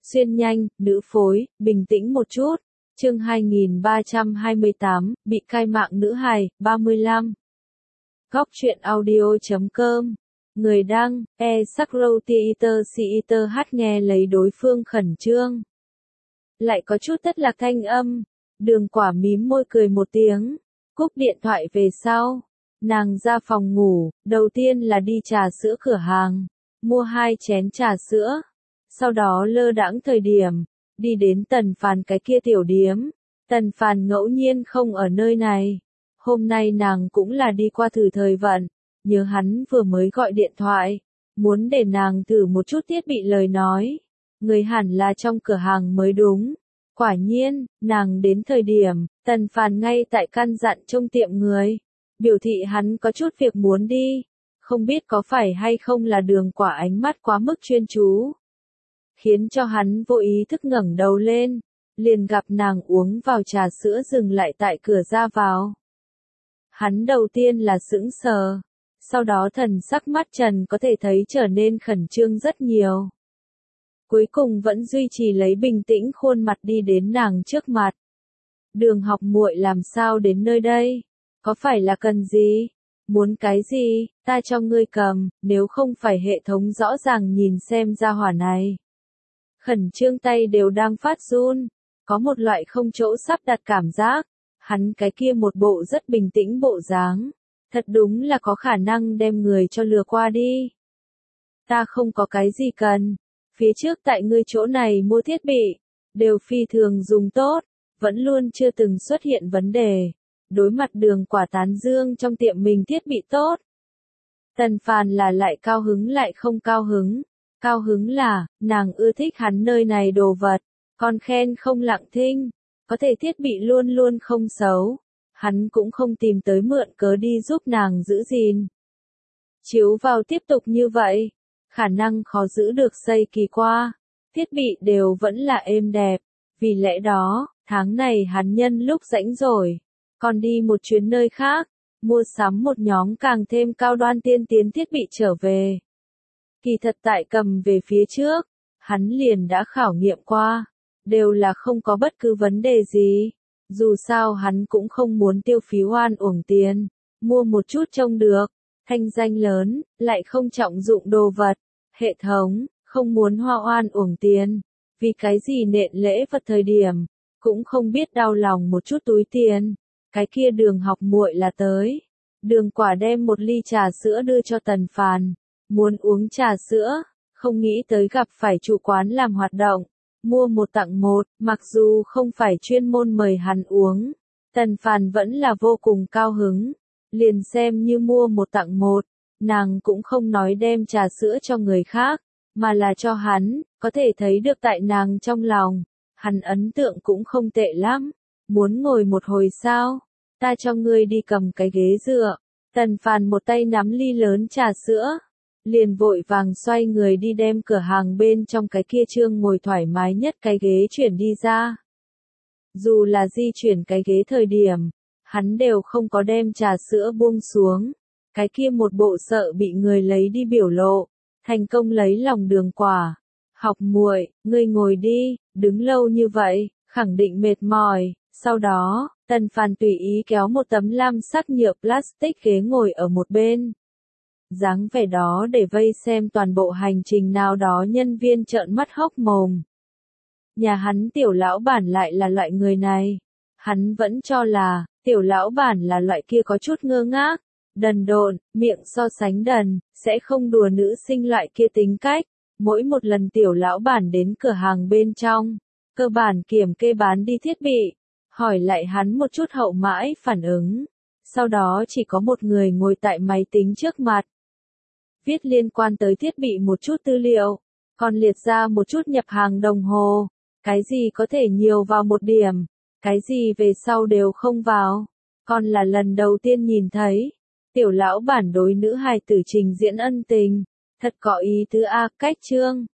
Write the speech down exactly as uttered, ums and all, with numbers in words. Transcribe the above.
Xuyên nhanh, nữ phối, bình tĩnh một chút. Chương hai nghìn ba trăm hai mươi tám, bị cai mạng nữ hài, ba mươi lăm. Góc truyện audio chấm com. Người đăng, e Sakro Theater Theater hát nghe lấy đối phương khẩn trương. Lại có chút tất lạc thanh âm. Đường Quả mím môi cười một tiếng. Cúp điện thoại về sau. Nàng ra phòng ngủ, đầu tiên là đi trà sữa cửa hàng. Mua hai chén trà sữa. Sau đó lơ đãng thời điểm. Đi đến Tần Phàn cái kia tiểu điếm. Tần Phàn ngẫu nhiên không ở nơi này. Hôm nay nàng cũng là đi qua thử thời vận. Nhớ hắn vừa mới gọi điện thoại. Muốn để nàng thử một chút thiết bị lời nói. Người hẳn là trong cửa hàng mới đúng. Quả nhiên, nàng đến thời điểm, Tần Phàn ngay tại căn dặn trong tiệm người. Biểu thị hắn có chút việc muốn đi. Không biết có phải hay không là Đường Quả ánh mắt quá mức chuyên chú. Khiến cho hắn vô ý thức ngẩng đầu lên. Liền gặp nàng uống vào trà sữa dừng lại tại cửa ra vào. Hắn đầu tiên là sững sờ. Sau đó thần sắc mắt Trần có thể thấy trở nên khẩn trương rất nhiều. Cuối cùng vẫn duy trì lấy bình tĩnh khuôn mặt đi đến nàng trước mặt. Đường Học muội làm sao đến nơi đây? Có phải là cần gì? Muốn cái gì? Ta cho ngươi cầm, nếu không phải hệ thống rõ ràng nhìn xem ra hỏa này. Khẩn trương tay đều đang phát run. Có một loại không chỗ sắp đặt cảm giác. Hắn cái kia một bộ rất bình tĩnh bộ dáng. Thật đúng là có khả năng đem người cho lừa qua đi. Ta không có cái gì cần. Phía trước tại ngươi chỗ này mua thiết bị. Đều phi thường dùng tốt. Vẫn luôn chưa từng xuất hiện vấn đề. Đối mặt Đường Quả tán dương trong tiệm mình thiết bị tốt. Tần Phàn là lại cao hứng lại không cao hứng. Cao hứng là, nàng ưa thích hắn nơi này đồ vật. Còn khen không lặng thinh. Có thể thiết bị luôn luôn không xấu. Hắn cũng không tìm tới mượn cớ đi giúp nàng giữ gìn. Chiếu vào tiếp tục như vậy. Khả năng khó giữ được xây kỳ qua. Thiết bị đều vẫn là êm đẹp. Vì lẽ đó, tháng này hắn nhân lúc rảnh rồi. Còn đi một chuyến nơi khác. Mua sắm một nhóm càng thêm cao đoan tiên tiến thiết bị trở về. Kỳ thật tại cầm về phía trước. Hắn liền đã khảo nghiệm qua. Đều là không có bất cứ vấn đề gì. Dù sao hắn cũng không muốn tiêu phí oan uổng tiền. Mua một chút trông được. Thanh danh lớn, lại không trọng dụng đồ vật. Hệ thống, không muốn hoa oan uổng tiền. Vì cái gì nện lễ vật thời điểm. Cũng không biết đau lòng một chút túi tiền. Cái kia Đường Học muội là tới. Đường Quả đem một ly trà sữa đưa cho Tần Phàn. Muốn uống trà sữa. Không nghĩ tới gặp phải chủ quán làm hoạt động. Mua một tặng một, mặc dù không phải chuyên môn mời hắn uống. Tần Phàn vẫn là vô cùng cao hứng. Liền xem như mua một tặng một. Nàng cũng không nói đem trà sữa cho người khác. Mà là cho hắn, có thể thấy được tại nàng trong lòng. Hắn ấn tượng cũng không tệ lắm. Muốn ngồi một hồi sao? Ta cho ngươi đi cầm cái ghế dựa. Tần Phàn một tay nắm ly lớn trà sữa. Liền vội vàng xoay người đi đem cửa hàng bên trong cái kia trương ngồi thoải mái nhất cái ghế chuyển đi ra. Dù là di chuyển cái ghế thời điểm, hắn đều không có đem trà sữa buông xuống. Cái kia một bộ sợ bị người lấy đi biểu lộ, thành công lấy lòng Đường Quả. Học muội, ngươi ngồi đi, đứng lâu như vậy, khẳng định mệt mỏi. Sau đó, Tần Phàn tùy ý kéo một tấm lam sắc nhựa plastic ghế ngồi ở một bên. Dáng vẻ đó để vây xem toàn bộ hành trình nào đó nhân viên trợn mắt hốc mồm. Nhà hắn tiểu lão bản lại là loại người này. Hắn vẫn cho là, tiểu lão bản là loại kia có chút ngơ ngác, đần độn, miệng so sánh đần, sẽ không đùa nữ sinh loại kia tính cách. Mỗi một lần tiểu lão bản đến cửa hàng bên trong, cơ bản kiểm kê bán đi thiết bị, hỏi lại hắn một chút hậu mãi phản ứng. Sau đó chỉ có một người ngồi tại máy tính trước mặt. Viết liên quan tới thiết bị một chút tư liệu, còn liệt ra một chút nhập hàng đồng hồ, cái gì có thể nhiều vào một điểm, cái gì về sau đều không vào, còn là lần đầu tiên nhìn thấy, tiểu lão bản đối nữ hài tử trình diễn ân tình, thật có ý tứ a, cách chương,